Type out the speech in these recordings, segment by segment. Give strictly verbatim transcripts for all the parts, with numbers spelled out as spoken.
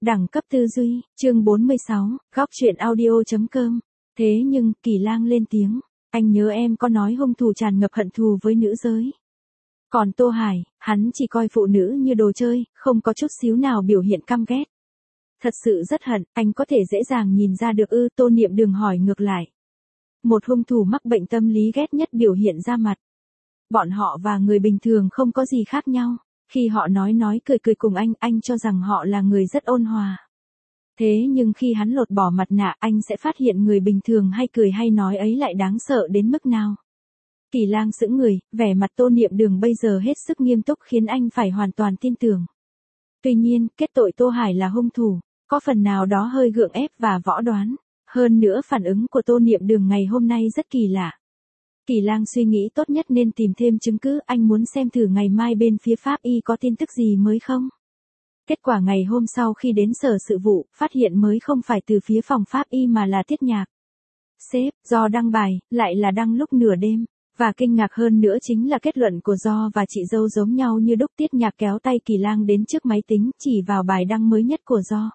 Đẳng cấp tư duy, chương bốn mươi sáu, góc truyện audio.com. Thế nhưng, Kỳ Lang lên tiếng, anh nhớ em có nói hung thủ tràn ngập hận thù với nữ giới. Còn Tô Hải, hắn chỉ coi phụ nữ như đồ chơi, không có chút xíu nào biểu hiện căm ghét. Thật sự rất hận, anh có thể dễ dàng nhìn ra được ư? Tô Niệm Đường hỏi ngược lại. Một hung thủ mắc bệnh tâm lý ghét nhất biểu hiện ra mặt. Bọn họ và người bình thường không có gì khác nhau. Khi họ nói nói cười cười cùng anh, anh cho rằng họ là người rất ôn hòa. Thế nhưng khi hắn lột bỏ mặt nạ, anh sẽ phát hiện người bình thường hay cười hay nói ấy lại đáng sợ đến mức nào. Kỳ Lang sững người, vẻ mặt Tô Niệm Đường bây giờ hết sức nghiêm túc khiến anh phải hoàn toàn tin tưởng. Tuy nhiên, kết tội Tô Hải là hung thủ, có phần nào đó hơi gượng ép và võ đoán. Hơn nữa phản ứng của Tô Niệm Đường ngày hôm nay rất kỳ lạ. Kỳ Lang suy nghĩ tốt nhất nên tìm thêm chứng cứ, anh muốn xem thử ngày mai bên phía pháp y có tin tức gì mới không. Kết quả ngày hôm sau khi đến sở sự vụ, phát hiện mới không phải từ phía phòng pháp y mà là Tiết Nhạc. Sếp, Do đăng bài, lại là đăng lúc nửa đêm, và kinh ngạc hơn nữa chính là kết luận của Do và chị dâu giống nhau như đúc. Tiết Nhạc kéo tay Kỳ Lang đến trước máy tính, chỉ vào bài đăng mới nhất của Do.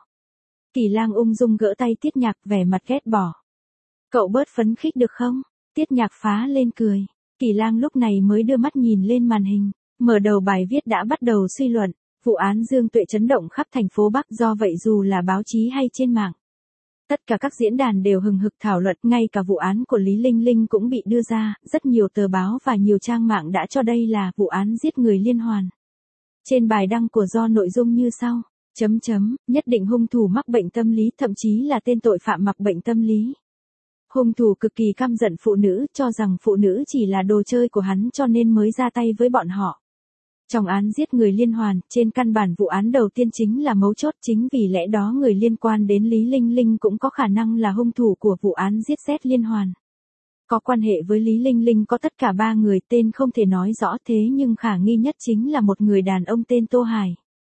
Kỳ Lang ung dung gỡ tay Tiết Nhạc, vẻ mặt ghét bỏ. Cậu bớt phấn khích được không? Tiết Nhạc phá lên cười. Kỳ Lang lúc này mới đưa mắt nhìn lên màn hình. Mở đầu bài viết đã bắt đầu suy luận. Vụ án Dương Tuệ chấn động khắp thành phố Bắc, do vậy dù là báo chí hay trên mạng, tất cả các diễn đàn đều hừng hực thảo luận, ngay cả vụ án của Lý Linh Linh cũng bị đưa ra, rất nhiều tờ báo và nhiều trang mạng đã cho đây là vụ án giết người liên hoàn. Trên bài đăng của Do nội dung như sau, chấm chấm, nhất định hung thủ mắc bệnh tâm lý, thậm chí là tên tội phạm mắc bệnh tâm lý. Hung thủ cực kỳ căm giận phụ nữ, cho rằng phụ nữ chỉ là đồ chơi của hắn cho nên mới ra tay với bọn họ. Trong án giết người liên hoàn, trên căn bản vụ án đầu tiên chính là mấu chốt, chính vì lẽ đó người liên quan đến Lý Linh Linh cũng có khả năng là hung thủ của vụ án giết Z liên hoàn. Có quan hệ với Lý Linh Linh có tất cả ba người, tên không thể nói rõ, thế nhưng khả nghi nhất chính là một người đàn ông tên Tô Hải.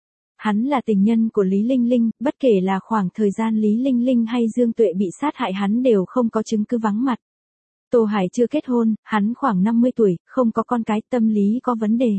Hắn là tình nhân của Lý Linh Linh, bất kể là khoảng thời gian Lý Linh Linh hay Dương Tuệ bị sát hại hắn đều không có chứng cứ vắng mặt. Tô Hải chưa kết hôn, hắn khoảng năm mươi tuổi, không có con cái, tâm lý có vấn đề.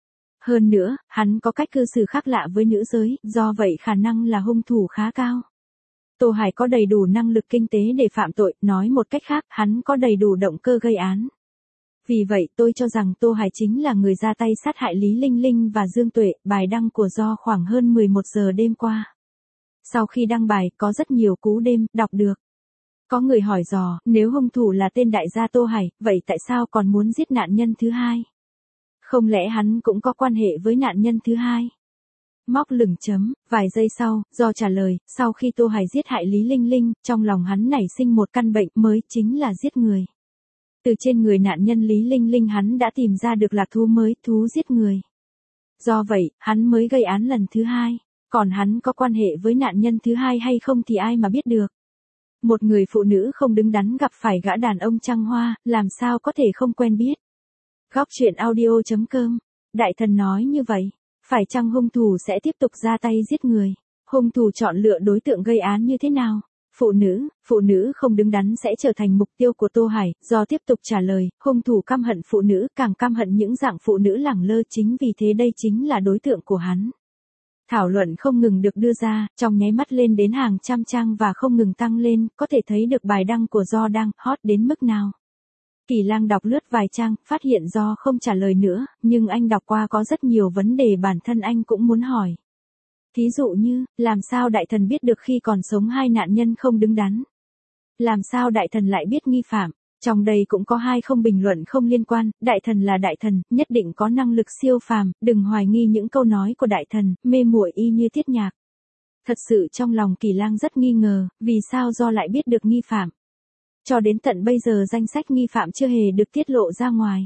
Hơn nữa, hắn có cách cư xử khác lạ với nữ giới, do vậy khả năng là hung thủ khá cao. Tô Hải có đầy đủ năng lực kinh tế để phạm tội, nói một cách khác, hắn có đầy đủ động cơ gây án. Vì vậy tôi cho rằng Tô Hải chính là người ra tay sát hại Lý Linh Linh và Dương Tuệ. Bài đăng của Do khoảng hơn mười một giờ đêm qua. Sau khi đăng bài, có rất nhiều cú đêm, đọc được. Có người hỏi Do, nếu hung thủ là tên đại gia Tô Hải, vậy tại sao còn muốn giết nạn nhân thứ hai? Không lẽ hắn cũng có quan hệ với nạn nhân thứ hai? Móc lửng chấm, vài giây sau, Do trả lời, sau khi Tô Hải giết hại Lý Linh Linh, trong lòng hắn nảy sinh một căn bệnh mới, chính là giết người. Từ trên người nạn nhân Lý Linh Linh hắn đã tìm ra được lạc thú mới, thú giết người. Do vậy, hắn mới gây án lần thứ hai. Còn hắn có quan hệ với nạn nhân thứ hai hay không thì ai mà biết được. Một người phụ nữ không đứng đắn gặp phải gã đàn ông trăng hoa, làm sao có thể không quen biết. Góc truyện audio.com. Đại thần nói như vậy, phải chăng hung thủ sẽ tiếp tục ra tay giết người? Hung thủ chọn lựa đối tượng gây án như thế nào? Phụ nữ, phụ nữ không đứng đắn sẽ trở thành mục tiêu của Tô Hải. Do tiếp tục trả lời, hung thủ căm hận phụ nữ, càng căm hận những dạng phụ nữ lẳng lơ, chính vì thế đây chính là đối tượng của hắn. Thảo luận không ngừng được đưa ra, trong nháy mắt lên đến hàng trăm trang và không ngừng tăng lên, có thể thấy được bài đăng của Do đang hot đến mức nào. Kỳ Lang đọc lướt vài trang, phát hiện Do không trả lời nữa, nhưng anh đọc qua có rất nhiều vấn đề bản thân anh cũng muốn hỏi. Thí dụ như, làm sao đại thần biết được khi còn sống hai nạn nhân không đứng đắn? Làm sao đại thần lại biết nghi phạm? Trong đây cũng có hai không bình luận không liên quan, đại thần là đại thần, nhất định có năng lực siêu phàm, đừng hoài nghi những câu nói của đại thần, mê muội y như Tiết Nhạc. Thật sự trong lòng Kỳ Lang rất nghi ngờ, vì sao Do lại biết được nghi phạm? Cho đến tận bây giờ danh sách nghi phạm chưa hề được tiết lộ ra ngoài.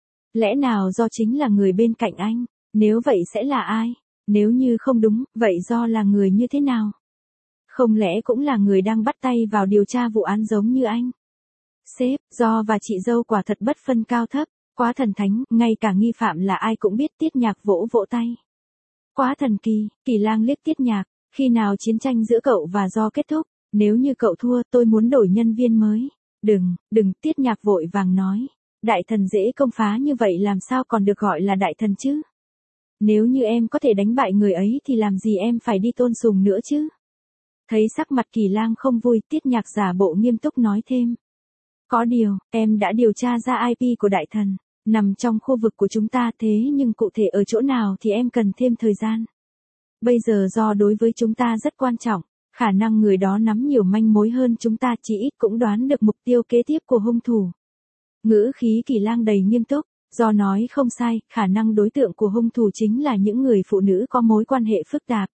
Lẽ nào Do chính là người bên cạnh anh? Nếu vậy sẽ là ai? Nếu như không đúng, vậy Do là người như thế nào? Không lẽ cũng là người đang bắt tay vào điều tra vụ án giống như anh? Sếp, Do và chị dâu quả thật bất phân cao thấp, quá thần thánh, ngay cả nghi phạm là ai cũng biết. Tiết Nhạc vỗ vỗ tay. Quá thần kỳ. Kỳ Lang liếc Tiết Nhạc, khi nào chiến tranh giữa cậu và Do kết thúc? Nếu như cậu thua, tôi muốn đổi nhân viên mới. Đừng, đừng, Tiết Nhạc vội vàng nói. Đại thần dễ công phá như vậy làm sao còn được gọi là đại thần chứ? Nếu như em có thể đánh bại người ấy thì làm gì em phải đi tôn sùng nữa chứ? Thấy sắc mặt Kỳ Lang không vui, Tiết Nhạc giả bộ nghiêm túc nói thêm. Có điều, em đã điều tra ra i pê của đại thần, nằm trong khu vực của chúng ta, thế nhưng cụ thể ở chỗ nào thì em cần thêm thời gian. Bây giờ do đối với chúng ta rất quan trọng, khả năng người đó nắm nhiều manh mối hơn chúng ta, chỉ ít cũng đoán được mục tiêu kế tiếp của hung thủ. Ngữ khí Kỳ Lang đầy nghiêm túc, do nói không sai, khả năng đối tượng của hung thủ chính là những người phụ nữ có mối quan hệ phức tạp.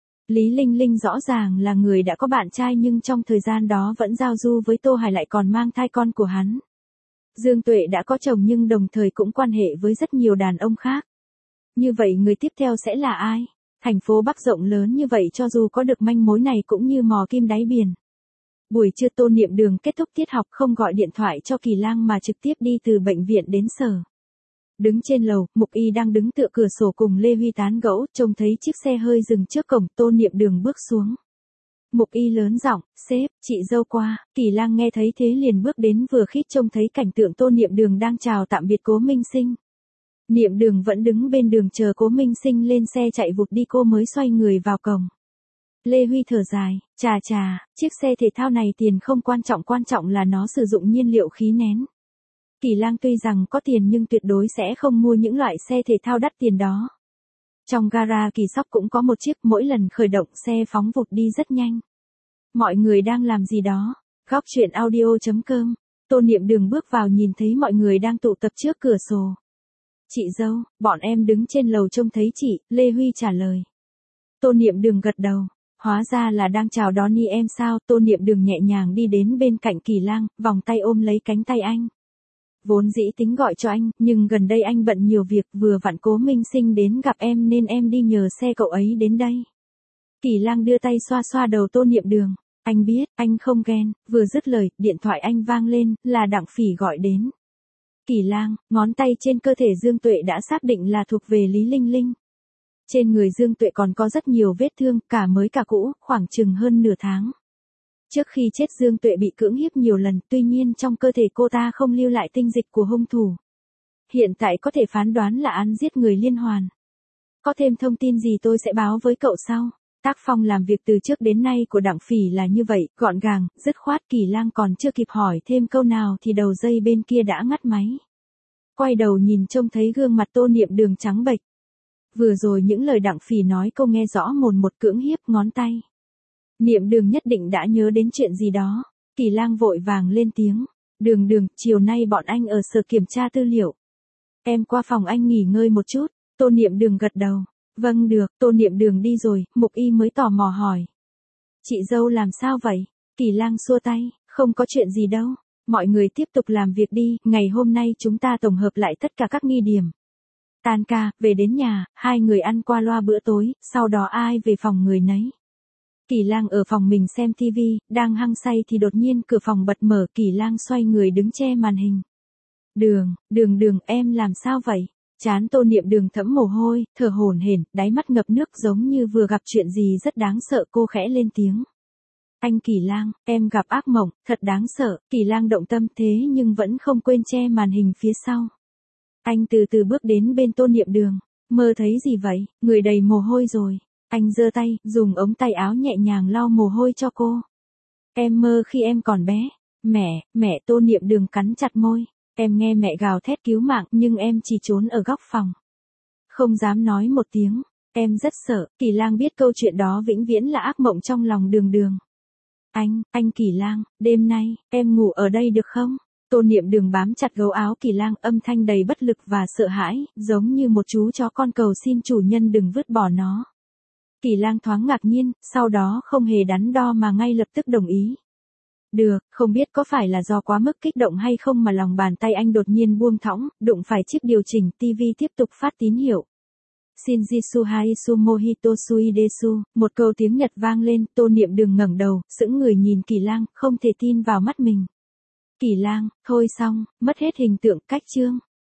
Lý Linh Linh rõ ràng là người đã có bạn trai nhưng trong thời gian đó vẫn giao du với Tô Hải, lại còn mang thai con của hắn. Dương Tuệ đã có chồng nhưng đồng thời cũng quan hệ với rất nhiều đàn ông khác. Như vậy người tiếp theo sẽ là ai? Thành phố Bắc rộng lớn như vậy, cho dù có được manh mối này cũng như mò kim đáy biển. Buổi trưa Tô Niệm Đường kết thúc tiết học không gọi điện thoại cho Kỳ Lang mà trực tiếp đi từ bệnh viện đến sở. Đứng trên lầu, Mục Y đang đứng tựa cửa sổ cùng Lê Huy tán gẫu, trông thấy chiếc xe hơi dừng trước cổng, Tô Niệm Đường bước xuống. Mục Y lớn giọng, sếp, chị dâu qua. Kỳ Lang nghe thấy thế liền bước đến, vừa khít trông thấy cảnh tượng Tô Niệm Đường đang chào tạm biệt Cố Minh Sinh. Niệm Đường vẫn đứng bên đường chờ Cố Minh Sinh lên xe chạy vụt đi, cô mới xoay người vào cổng. Lê Huy thở dài, chà chà, chiếc xe thể thao này tiền không quan trọng, quan trọng là nó sử dụng nhiên liệu khí nén. Kỳ Lang tuy rằng có tiền nhưng tuyệt đối sẽ không mua những loại xe thể thao đắt tiền đó. Trong gara Kỳ Sóc cũng có một chiếc, mỗi lần khởi động xe phóng vụt đi rất nhanh. Mọi người đang làm gì đó? Góc truyện audio chấm com. Tô Niệm Đường bước vào nhìn thấy mọi người đang tụ tập trước cửa sổ. Chị dâu, bọn em đứng trên lầu trông thấy chị, Lê Huy trả lời. Tô Niệm Đường gật đầu. Hóa ra là đang chào đón ni em sao? Tô Niệm Đường nhẹ nhàng đi đến bên cạnh Kỳ Lang, vòng tay ôm lấy cánh tay anh. Vốn dĩ tính gọi cho anh, nhưng gần đây anh bận nhiều việc, vừa vặn Cố Minh Sinh đến gặp em nên em đi nhờ xe cậu ấy đến đây. Kỳ Lang đưa tay xoa xoa đầu Tô Niệm Đường. Anh biết, anh không ghen. Vừa dứt lời, điện thoại anh vang lên, là Đặng Phỉ gọi đến. Kỳ Lang, ngón tay trên cơ thể Dương Tuệ đã xác định là thuộc về Lý Linh Linh. Trên người Dương Tuệ còn có rất nhiều vết thương, cả mới cả cũ, khoảng chừng hơn nửa tháng. Trước khi chết Dương Tuệ bị cưỡng hiếp nhiều lần, tuy nhiên trong cơ thể cô ta không lưu lại tinh dịch của hung thủ. Hiện tại có thể phán đoán là án giết người liên hoàn. Có thêm thông tin gì tôi sẽ báo với cậu sau. Tác phong làm việc từ trước đến nay của Đặng Phỉ là như vậy, gọn gàng, dứt khoát. Kỳ Lang còn chưa kịp hỏi thêm câu nào thì đầu dây bên kia đã ngắt máy. Quay đầu nhìn trông thấy gương mặt Tô Niệm Đường trắng bệch. Vừa rồi những lời Đặng Phỉ nói cô nghe rõ mồn một, cưỡng hiếp ngón tay. Niệm Đường nhất định đã nhớ đến chuyện gì đó. Kỳ Lang vội vàng lên tiếng. Đường Đường, chiều nay bọn anh ở sở kiểm tra tư liệu. Em qua phòng anh nghỉ ngơi một chút. Tô Niệm Đường gật đầu. Vâng được. Tô Niệm Đường đi rồi, Mục Y mới tò mò hỏi. Chị dâu làm sao vậy? Kỳ Lang xua tay. Không có chuyện gì đâu. Mọi người tiếp tục làm việc đi. Ngày hôm nay chúng ta tổng hợp lại tất cả các nghi điểm. Tan ca, về đến nhà, hai người ăn qua loa bữa tối, sau đó ai về phòng người nấy. Kỳ Lang ở phòng mình xem tivi, đang hăng say thì đột nhiên cửa phòng bật mở, Kỳ Lang xoay người đứng che màn hình. Đường, Đường Đường, em làm sao vậy? Trán Tô Niệm Đường thấm mồ hôi, thở hổn hển, đáy mắt ngập nước giống như vừa gặp chuyện gì rất đáng sợ, cô khẽ lên tiếng. Anh Kỳ Lang, em gặp ác mộng, thật đáng sợ. Kỳ Lang động tâm thế nhưng vẫn không quên che màn hình phía sau. Anh từ từ bước đến bên Tô Niệm Đường. Mơ thấy gì vậy? Người đầy mồ hôi rồi. Anh giơ tay, dùng ống tay áo nhẹ nhàng lau mồ hôi cho cô. Em mơ khi em còn bé. Mẹ, mẹ. Tô Niệm Đường cắn chặt môi. Em nghe mẹ gào thét cứu mạng nhưng em chỉ trốn ở góc phòng. Không dám nói một tiếng. Em rất sợ. Kỳ Lang biết câu chuyện đó vĩnh viễn là ác mộng trong lòng Đường Đường. Anh, anh Kỳ Lang, đêm nay, em ngủ ở đây được không? Tô Niệm Đường bám chặt gấu áo Kỳ Lang, âm thanh đầy bất lực và sợ hãi, giống như một chú chó con cầu xin chủ nhân đừng vứt bỏ nó. Kỳ Lang thoáng ngạc nhiên, sau đó không hề đắn đo mà ngay lập tức đồng ý. Được, không biết có phải là do quá mức kích động hay không mà lòng bàn tay anh đột nhiên buông thõng, đụng phải chiếc điều chỉnh, tivi tiếp tục phát tín hiệu. Shinjitsu Haisu Mohito Suidesu, một câu tiếng Nhật vang lên, Tô Niệm Đường ngẩng đầu, sững người nhìn Kỳ Lang, không thể tin vào mắt mình. Kỳ Lang, thôi xong, mất hết hình tượng, cách chương.